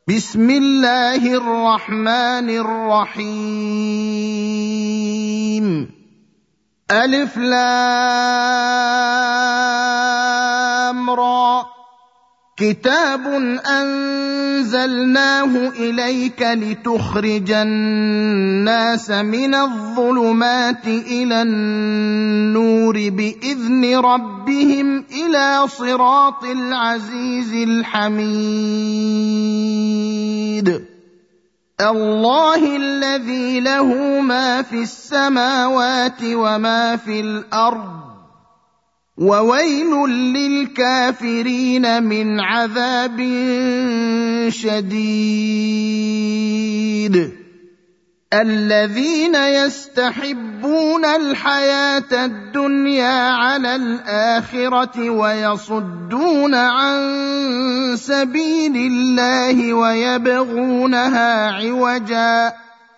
بسم الله الرحمن الرحيم ألف لام را كتاب أنزلناه إليك لتخرج الناس من الظلمات إلى النور بإذن ربهم إلى صراط العزيز الحميد الله الذي له ما في السماوات وما في الأرض وويل للكافرين من عذاب شديد الذين يستحبون الحياة الدنيا على الآخرة ويصدون عن سبيل الله ويبغونها عوجا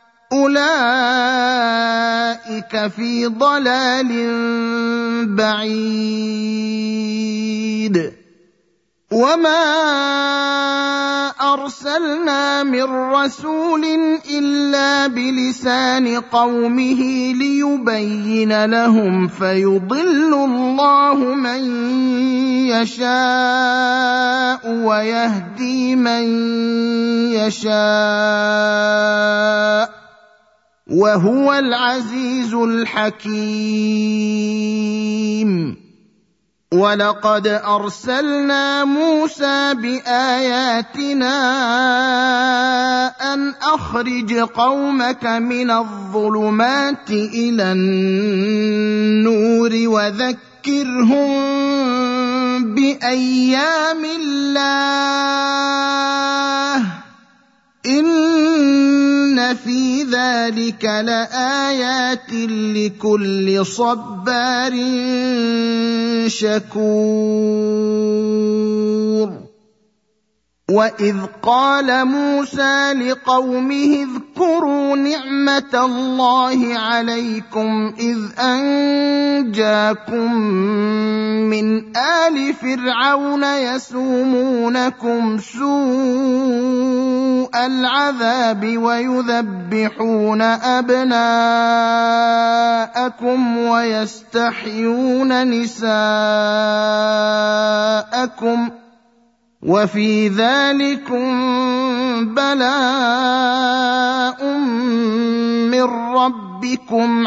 أولئك في ضلال بعيد وما أرسلنا من رسول إلا بلسان قومه ليبين لهم فيضل الله من يشاء ويهدي من يشاء وهو العزيز الحكيم ولقد أرسلنا موسى بآياتنا أن أخرج قومك من الظلمات إلى النور وذكرهم بأيام الله إن في ذلك لآيات لكل صبار شكور وإذ قال موسى لقومه اذكروا نعمة الله عليكم إذ أنجاكم من آل فرعون يسومونكم سوء العذاب ويذبحون أبناءكم ويستحيون نساءكم وفي ذلكم بلاء من ربكم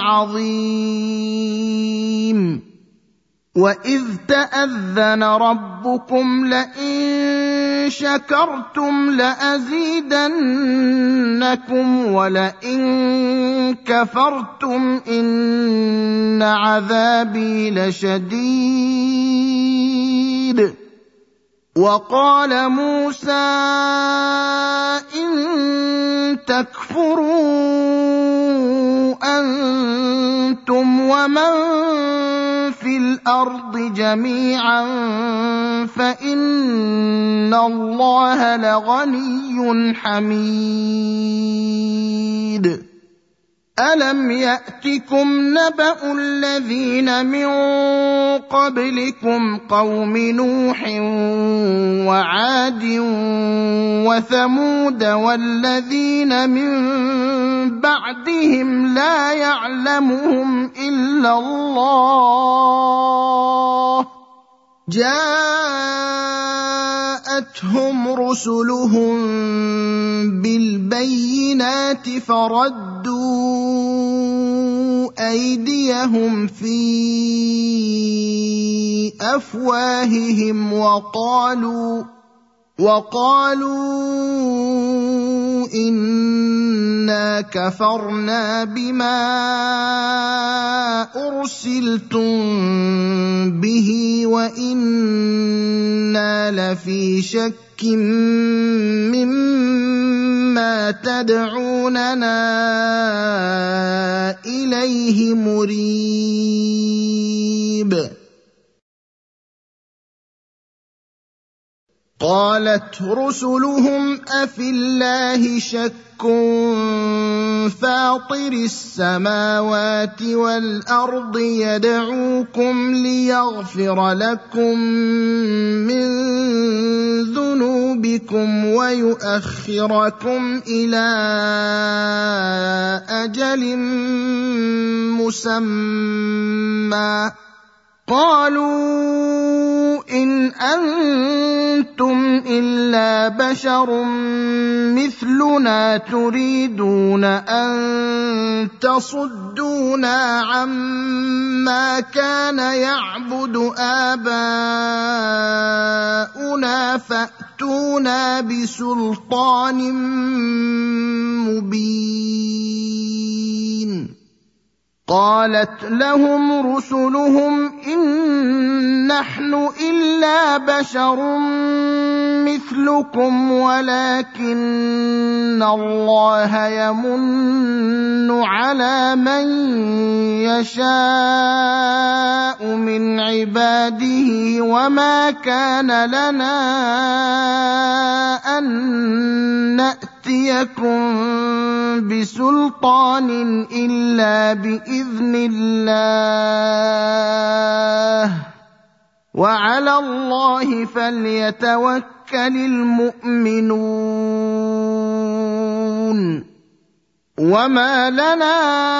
عظيم وإذ تأذن ربكم لئن شكرتم لأزيدنكم ولئن كفرتم إن عذابي لشديد وقال موسى إن تكفروا أنتم ومن في الأرض جميعا فإن الله لغني حميد ألم يأتكم نبأ الذين من قبلكم قوم نوح وعاد وثمود والذين من بعدهم لا يعلمهم إلا الله جاءتهم رسلهم بالبينات فردوا أيديهم في أفواههم وقالوا إنا كفرنا بما أرسلتم به وإنا لفي شك مما تدعوننا إليه مريب قالت رسلهم أفي الله شك فاطر السماوات والأرض يدعوكم ليغفر لكم من ذنوبكم ويؤخركم إلى أجل مسمى قالوا إن أنتم إلا بشر مثلنا تريدون أن تصدونا عما كان يعبد آباؤنا فأتونا بسلطان مبين قالت لهم رسلهم إن نحن إلا بشر مثلكم ولكن الله يمن على من يشاء من عباده وما كان لنا أن نأتيكم بسلطان إلا بإذن الله وعلى الله فليتوكل المؤمنون وما لنا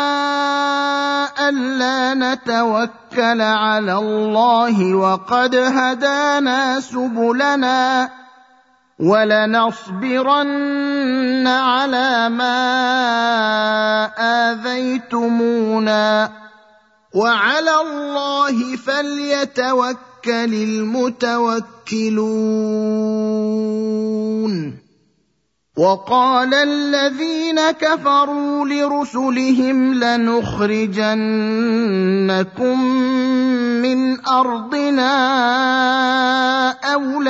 ألا نتوكل على الله وقد هدانا سبلنا ولنصبرن على ما آذيتمونا وعلى الله فليتوكل المتوكلون وقال الذين كفروا لرسلهم لنخرجنكم من أرضنا أو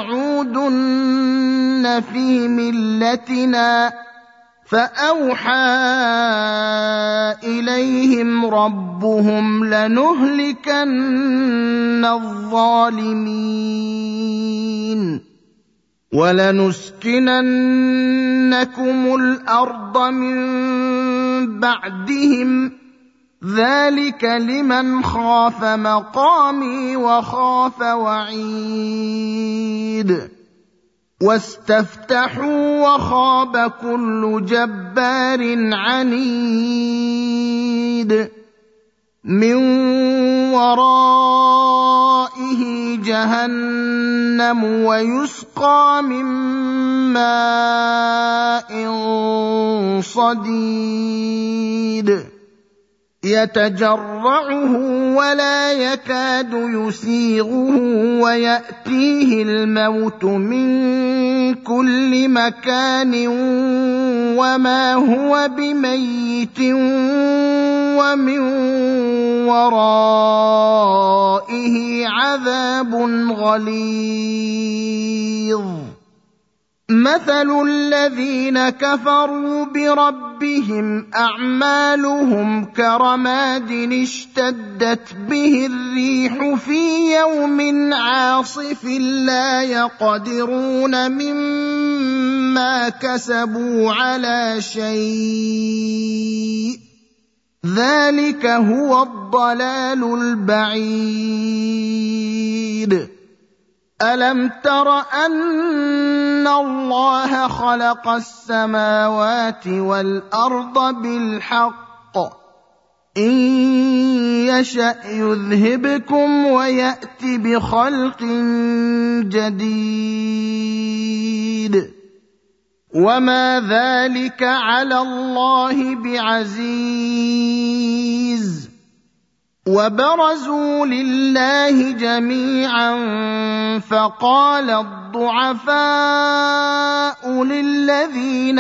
لتعودن في ملتنا فأوحى إليهم ربهم لنهلكن الظالمين ولنسكننكم الأرض من بعدهم ذلك لمن خاف مقامي وخاف وعيد واستفتحوا وخاب كل جبار عنيد من ورائه جهنم ويسقى من ماء صديد يتجرعه ولا يكاد يسيغه ويأتيه الموت من كل مكان وما هو بميت ومن ورائه عذاب غليظ مثل الذين كفروا بربهم أعمالهم كرماد اشتدت به الريح في يوم عاصف لا يقدرون مما كسبوا على شيء ذلك هو الضلال البعيد ألم تر أن الله خلق السماوات والأرض بالحق إن يشأ يذهبكم ويأت بخلق جديد وما ذلك على الله بعزيز وبرزوا لله جميعا فقال الضعفاء للذين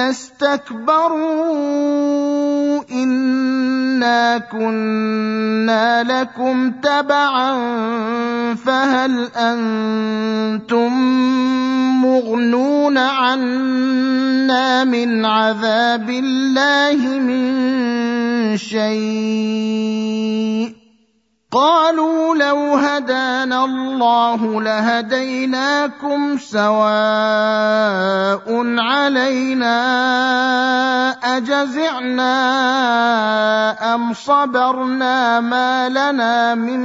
استكبروا إنا كنا لكم تبعا فهل أنتم مغنون عنا من عذاب الله من شيء قالوا لو هدانا الله لهديناكم سواء علينا أجزعنا أم صبرنا ما لنا من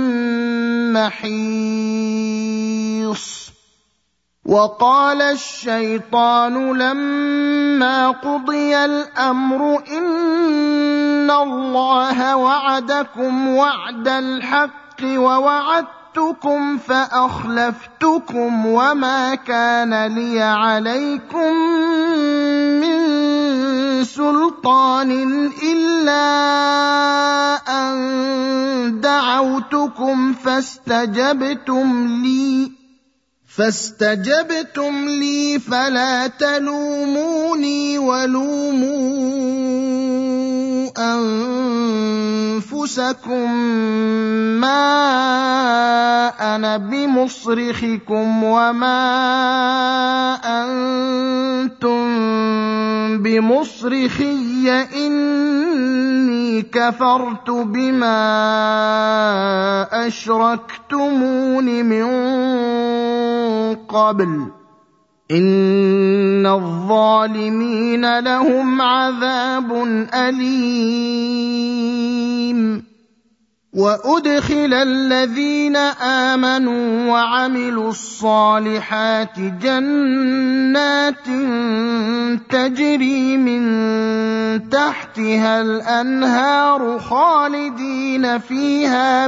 محيص وقال الشيطان لما قضي الأمر إن الله وعدكم وعد الحق ووعدتكم فأخلفتكم وما كان لي عليكم من سلطان إلا أن دعوتكم فاستجبتم لي فلا تلوموني ولوموا أنفسكم ما أنا بمصرخكم وما أنتم بمصرخي إني كفرت بما أشركتمون من قبل إن الظالمين لهم عذاب أليم وأدخل الذين آمنوا وعملوا الصالحات جنات تجري من تحتها الأنهار خالدين فيها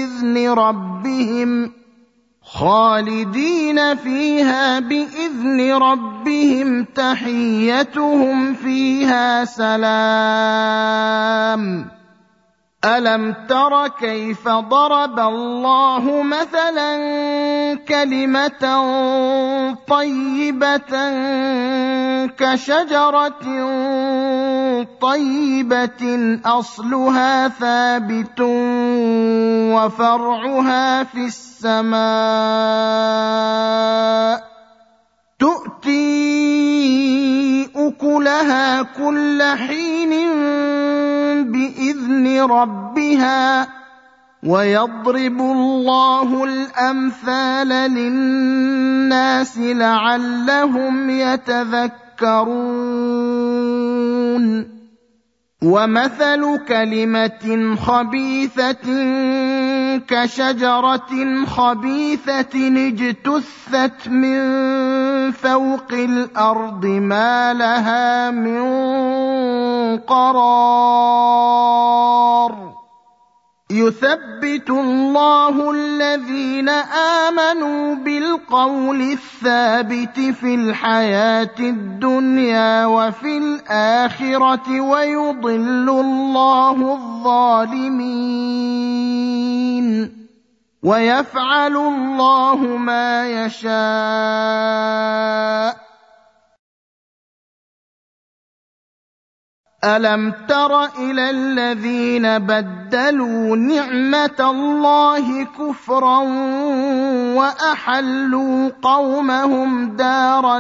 بإذن ربهم تحيتهم فيها سلام ألم تر كيف ضرب الله مثلا كلمة طيبة كشجرة طيبة أصلها ثابت وفرعها في السماء تؤتي أكلها كل حين بإذن ربها ويضرب الله الأمثال للناس لعلهم يتذكرون ومثل كلمة خبيثة كشجرة خبيثة اجتثت من فوق الأرض ما لها من قرار يثبت الله الذين آمنوا بالقول الثابت في الحياة الدنيا وفي الآخرة ويضل الله الظالمين ويفعل الله ما يشاء ألم تر إلى الذين بدلوا نعمة الله كفرا وأحلوا قومهم دار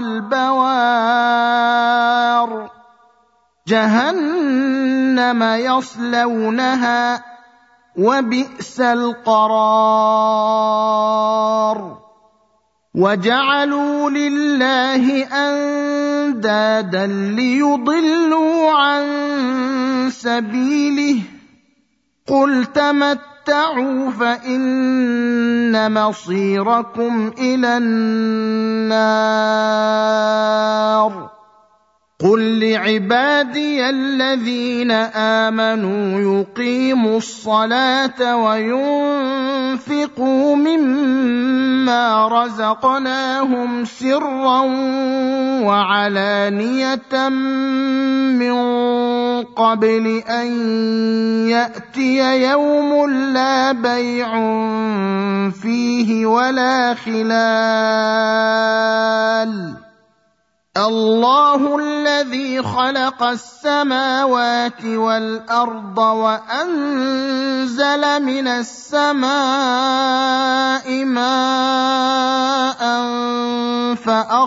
البوار جهنم يصلونها وبئس القرار وجعلوا لله أندادا ليضلوا عن سبيله قل تمتعوا فإن مصيركم إلى النار قل لعبادي الذين آمنوا يقيموا الصلاة وينفقوا مما رزقناهم سرا وعلانية من قبل أن يأتي يوم لا بيع فيه ولا خلال الله الذي خلق السماوات والأرض وأنزل من السماء ماء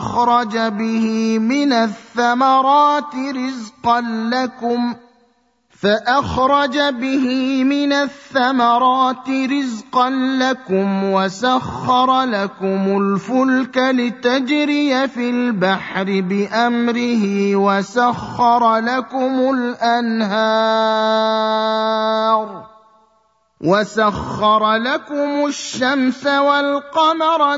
فأخرج به من الثمرات رزقا لكم فأخرج به من الثمرات رزقا لكم وسخر لكم الفلك لتجري في البحر بأمره وسخر لكم الأنهار وسخر لكم الشمس والقمر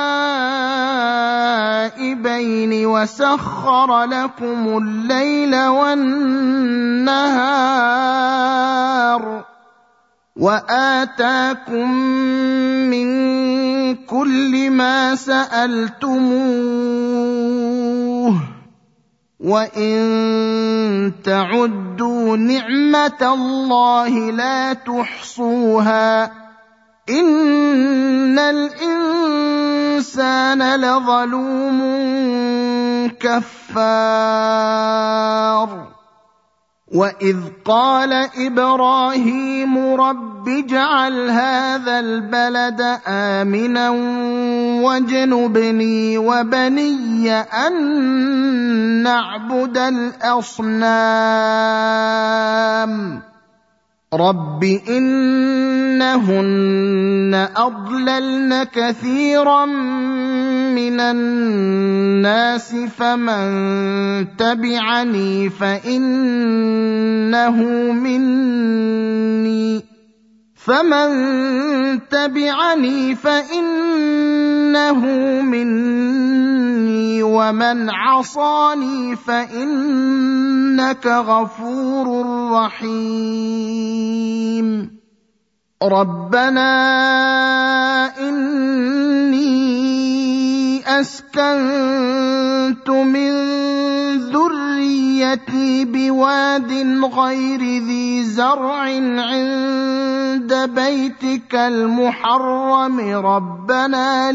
دائبين وسخر لكم الليل والنهار وآتاكم من كل ما سألتموه وإن تعدوا نعمة الله لا تحصوها إن الإنسان لظلوم كفار وإذ قال إبراهيم رب اجعل هذا البلد آمنا واجنبني وبني أن نعبد الأصنام رب إنهن أضللن كثيرا من الناس فمن تبعني فإنه مني ومن عصاني فإنك غفور رحيم ربنا إني أسكنت من ذريتي بواد غير ذي زرع عند بيتك المحرم ربنا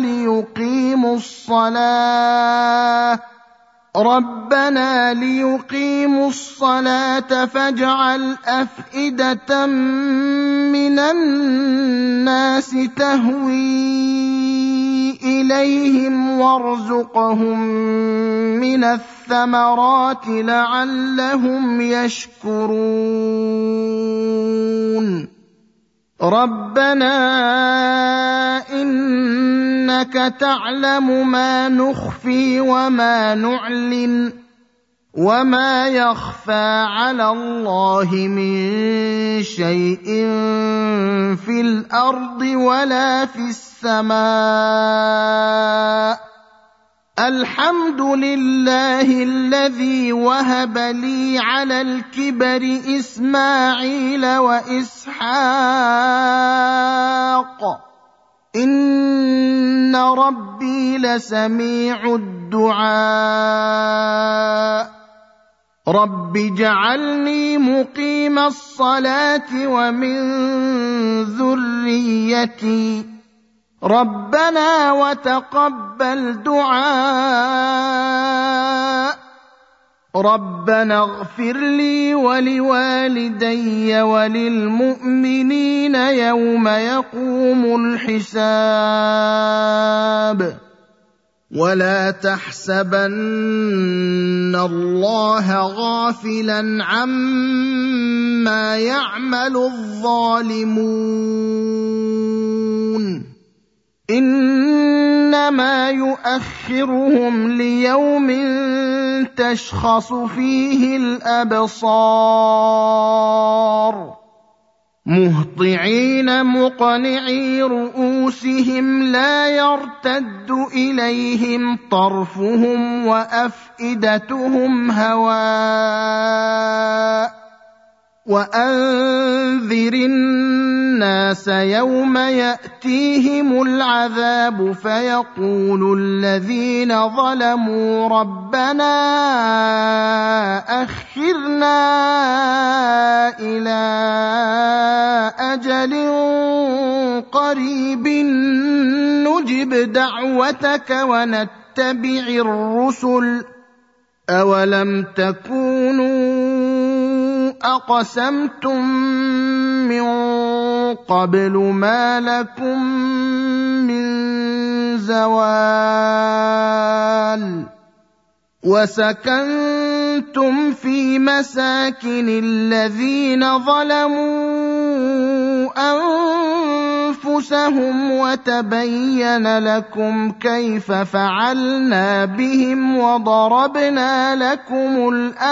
ليقيموا الصلاة فاجعل أفئدة من الناس تهوي إليهم وارزقهم من الثمرات لعلهم يشكرون ربنا إنك تعلم ما نخفي وما نعلن وما يخفى على الله من شيء في الأرض ولا في السماء الحمد لله الذي وهب لي على الكبر إسماعيل وإسحاق إن ربي لسميع الدعاء رب اجعلني مقيم الصلاة ومن ذريتي ربنا وتقبل دعاء ربنا اغفر لي ولوالدي وللمؤمنين يوم يقوم الحساب ولا تحسبن الله غافلا عما يعمل الظالمون إنما يؤخرهم ليوم تشخص فيه الأبصار مهطعين مقنعي رؤوسهم لا يرتد إليهم طرفهم وأفئدتهم هواء وأنذر الناس يوم يأتيهم العذاب فيقول الذين ظلموا ربنا أخرنا إلى أجل قريب نجب دعوتك ونتبع الرسل أولم تكونوا أقسمتم من قبل ما لكم من زوال وسكنتم كنتم في مساكن الذين ظلموا أنفسهم وتبين لكم كيف فعلنا بهم وضربنا لكم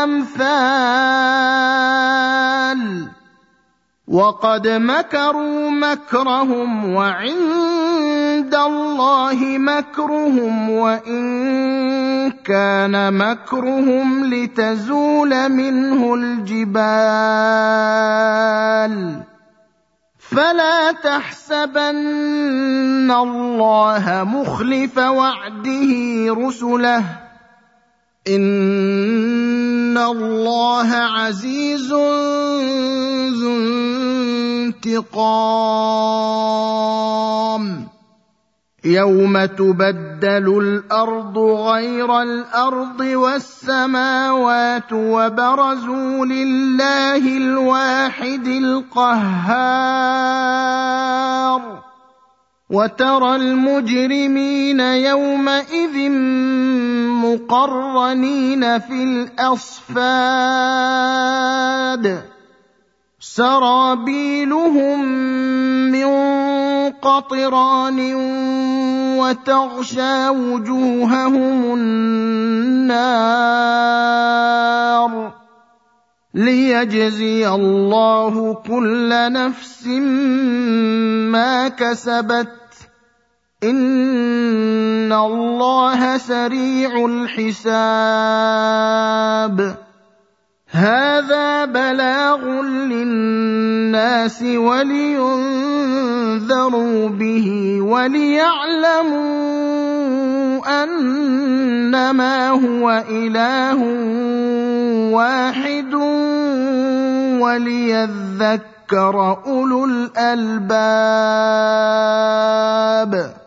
الأمثال وقد مكروا مكرهم وعند الله مكرهم وإن كان مكرهم لتزول منه الجبال فلا تحسبن الله مخلف وعده رسله إن الله عزيز ذو انتقام يوم تبدل الأرض غير الأرض والسماوات وبرزوا لله الواحد القهار وترى المجرمين يومئذ مقرنين في الأصفاد سرابيلهم من قطران وتغشى وجوههم النار ليجزي الله كل نفس ما كسبت إن الله سريع الحساب هذا بلاغ للناس ولينذروا به وليعلموا أنما هو إله واحد وليذكر أولو الألباب